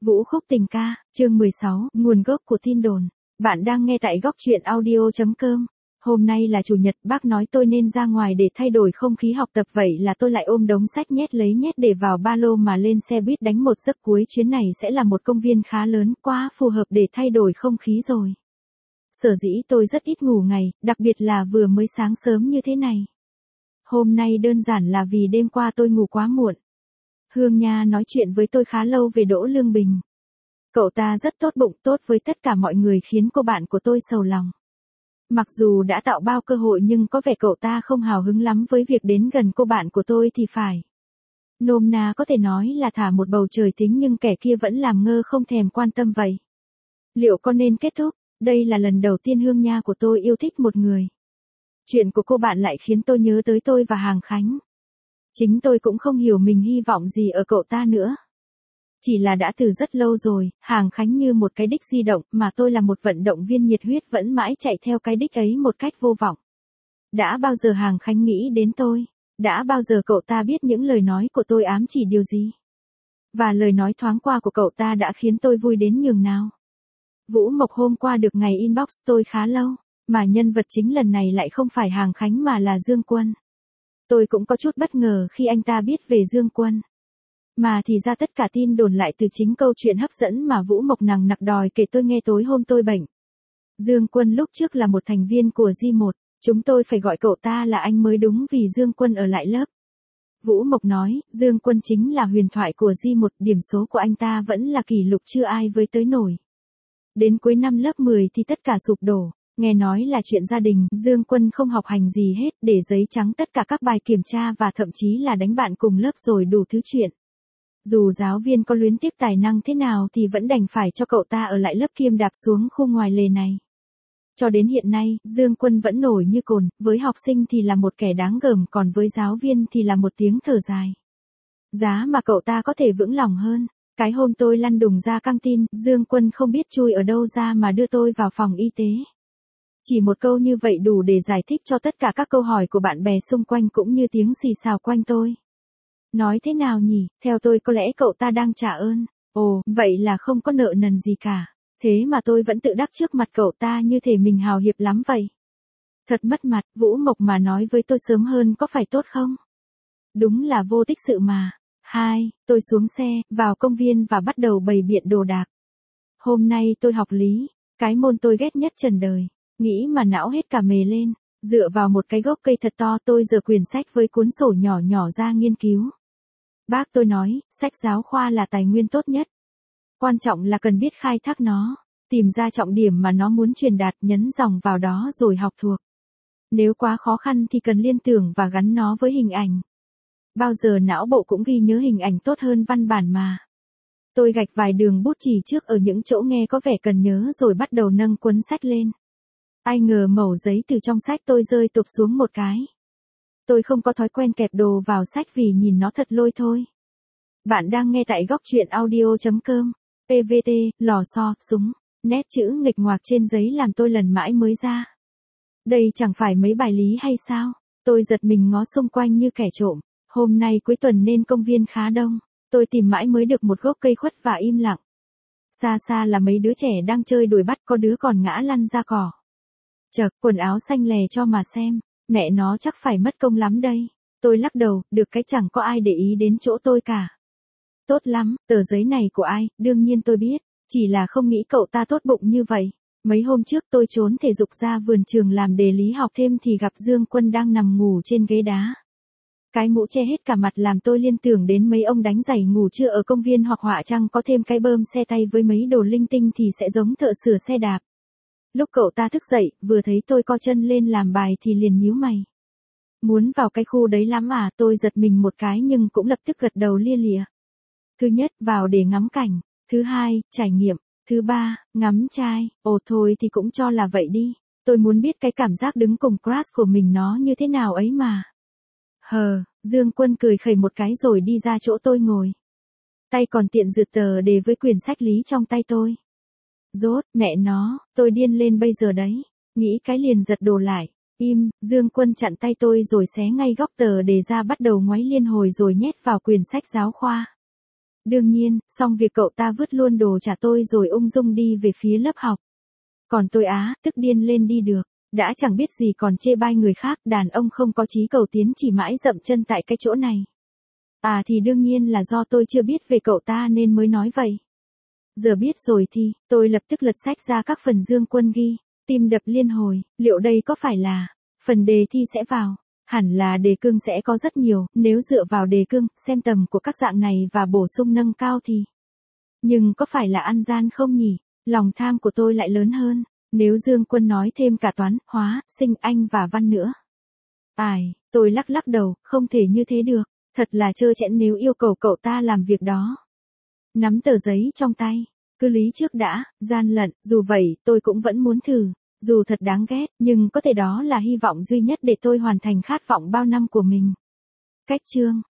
Vũ khúc tình ca, chương 16, nguồn gốc của tin đồn. Bạn đang nghe tại góc truyện audio.com. Hôm nay là chủ nhật, bác nói tôi nên ra ngoài để thay đổi không khí học tập, vậy là tôi lại ôm đống sách nhét để vào ba lô mà lên xe buýt đánh một giấc. Cuối chuyến này sẽ là một công viên khá lớn, quá phù hợp để thay đổi không khí rồi. Sở dĩ tôi rất ít ngủ ngày, đặc biệt là vừa mới sáng sớm như thế này. Hôm nay đơn giản là vì đêm qua tôi ngủ quá muộn. Hương Nha nói chuyện với tôi khá lâu về Đỗ Lương Bình. Cậu ta rất tốt bụng, tốt với tất cả mọi người, khiến cô bạn của tôi sầu lòng. Mặc dù đã tạo bao cơ hội nhưng có vẻ cậu ta không hào hứng lắm với việc đến gần cô bạn của tôi thì phải. Nôm na có thể nói là thả một bầu trời tính nhưng kẻ kia vẫn làm ngơ không thèm quan tâm vậy. Liệu có nên kết thúc? Đây là lần đầu tiên Hương Nha của tôi yêu thích một người. Chuyện của cô bạn lại khiến tôi nhớ tới tôi và Hàng Khánh. Chính tôi cũng không hiểu mình hy vọng gì ở cậu ta nữa. Chỉ là đã từ rất lâu rồi, Hàng Khánh như một cái đích di động mà tôi là một vận động viên nhiệt huyết vẫn mãi chạy theo cái đích ấy một cách vô vọng. Đã bao giờ Hàng Khánh nghĩ đến tôi? Đã bao giờ cậu ta biết những lời nói của tôi ám chỉ điều gì? Và lời nói thoáng qua của cậu ta đã khiến tôi vui đến nhường nào? Vũ Mộc hôm qua được ngày inbox tôi khá lâu, mà nhân vật chính lần này lại không phải Hàng Khánh mà là Dương Quân. Tôi cũng có chút bất ngờ khi anh ta biết về Dương Quân. Mà thì ra tất cả tin đồn lại từ chính câu chuyện hấp dẫn mà Vũ Mộc nằng nặc đòi kể tôi nghe tối hôm tôi bệnh. Dương Quân lúc trước là một thành viên của G1, chúng tôi phải gọi cậu ta là anh mới đúng vì Dương Quân ở lại lớp. Vũ Mộc nói, Dương Quân chính là huyền thoại của G1, điểm số của anh ta vẫn là kỷ lục chưa ai với tới nổi. Đến cuối năm lớp 10 thì tất cả sụp đổ. Nghe nói là chuyện gia đình, Dương Quân không học hành gì hết, để giấy trắng tất cả các bài kiểm tra và thậm chí là đánh bạn cùng lớp rồi đủ thứ chuyện. Dù giáo viên có luyến tiếc tài năng thế nào thì vẫn đành phải cho cậu ta ở lại lớp kiêm đạp xuống khu ngoài lề này. Cho đến hiện nay, Dương Quân vẫn nổi như cồn, với học sinh thì là một kẻ đáng gờm, còn với giáo viên thì là một tiếng thở dài. Giá mà cậu ta có thể vững lòng hơn. Cái hôm tôi lăn đùng ra căng tin, Dương Quân không biết chui ở đâu ra mà đưa tôi vào phòng y tế. Chỉ một câu như vậy đủ để giải thích cho tất cả các câu hỏi của bạn bè xung quanh cũng như tiếng xì xào quanh tôi. Nói thế nào nhỉ, theo tôi có lẽ cậu ta đang trả ơn. Ồ, vậy là không có nợ nần gì cả. Thế mà tôi vẫn tự đắc trước mặt cậu ta như thể mình hào hiệp lắm vậy. Thật mất mặt, Vũ Mộc mà nói với tôi sớm hơn có phải tốt không? Đúng là vô tích sự mà. Tôi xuống xe, vào công viên và bắt đầu bày biện đồ đạc. Hôm nay tôi học lý, cái môn tôi ghét nhất trần đời. Nghĩ mà não hết cả mề lên, dựa vào một cái gốc cây thật to tôi giở quyển sách với cuốn sổ nhỏ nhỏ ra nghiên cứu. Bác tôi nói, sách giáo khoa là tài nguyên tốt nhất. Quan trọng là cần biết khai thác nó, tìm ra trọng điểm mà nó muốn truyền đạt, nhấn dòng vào đó rồi học thuộc. Nếu quá khó khăn thì cần liên tưởng và gắn nó với hình ảnh. Bao giờ não bộ cũng ghi nhớ hình ảnh tốt hơn văn bản mà. Tôi gạch vài đường bút chì trước ở những chỗ nghe có vẻ cần nhớ rồi bắt đầu nâng cuốn sách lên. Ai ngờ mẩu giấy từ trong sách tôi rơi tụp xuống một cái. Tôi không có thói quen kẹp đồ vào sách vì nhìn nó thật lôi thôi. Bạn đang nghe tại góc truyện audio.com. PVT, lò xo, súng, nét chữ nghịch ngoạc trên giấy làm tôi lần mãi mới ra. Đây chẳng phải mấy bài lý hay sao? Tôi giật mình ngó xung quanh như kẻ trộm. Hôm nay cuối tuần nên công viên khá đông. Tôi tìm mãi mới được một gốc cây khuất và im lặng. Xa xa là mấy đứa trẻ đang chơi đuổi bắt, có đứa còn ngã lăn ra cỏ. Chật, quần áo xanh lè cho mà xem, mẹ nó chắc phải mất công lắm đây. Tôi lắc đầu, được cái chẳng có ai để ý đến chỗ tôi cả. Tốt lắm, tờ giấy này của ai, đương nhiên tôi biết, chỉ là không nghĩ cậu ta tốt bụng như vậy. Mấy hôm trước tôi trốn thể dục ra vườn trường làm đề lý học thêm thì gặp Dương Quân đang nằm ngủ trên ghế đá. Cái mũ che hết cả mặt làm tôi liên tưởng đến mấy ông đánh giày ngủ trưa ở công viên, hoặc họa chăng có thêm cái bơm xe tay với mấy đồ linh tinh thì sẽ giống thợ sửa xe đạp. Lúc cậu ta thức dậy, vừa thấy tôi co chân lên làm bài thì liền nhíu mày. Muốn vào cái khu đấy lắm à? Tôi giật mình một cái nhưng cũng lập tức gật đầu lia lịa. Thứ nhất, vào để ngắm cảnh. Thứ hai, trải nghiệm. Thứ ba, ngắm trai. Ồ thôi thì cũng cho là vậy đi. Tôi muốn biết cái cảm giác đứng cùng crush của mình nó như thế nào ấy mà. Dương Quân cười khẩy một cái rồi đi ra chỗ tôi ngồi. Tay còn tiện rượt tờ đề với quyển sách lý trong tay tôi. Rốt, mẹ nó, tôi điên lên bây giờ đấy. Nghĩ cái liền giật đồ lại. Im, Dương Quân chặn tay tôi rồi xé ngay góc tờ đề ra, bắt đầu ngoáy liên hồi rồi nhét vào quyển sách giáo khoa. Đương nhiên, xong việc cậu ta vứt luôn đồ trả tôi rồi ung dung đi về phía lớp học. Còn tôi tức điên lên đi được. Đã chẳng biết gì còn chê bai người khác, đàn ông không có chí cầu tiến chỉ mãi dậm chân tại cái chỗ này. Thì đương nhiên là do tôi chưa biết về cậu ta nên mới nói vậy. Giờ biết rồi thì, tôi lập tức lật sách ra các phần Dương Quân ghi, tim đập liên hồi, liệu đây có phải là phần đề thi sẽ vào? Hẳn là đề cương sẽ có rất nhiều, nếu dựa vào đề cương, xem tầm của các dạng này và bổ sung nâng cao thì. Nhưng có phải là ăn gian không nhỉ? Lòng tham của tôi lại lớn hơn, nếu Dương Quân nói thêm cả toán, hóa, sinh, Anh và văn nữa. Tôi lắc đầu, không thể như thế được, thật là trơ trẽn nếu yêu cầu cậu ta làm việc đó. Nắm tờ giấy trong tay, cứ lý trước đã, gian lận, dù vậy tôi cũng vẫn muốn thử, dù thật đáng ghét, nhưng có thể đó là hy vọng duy nhất để tôi hoàn thành khát vọng bao năm của mình. Cách chương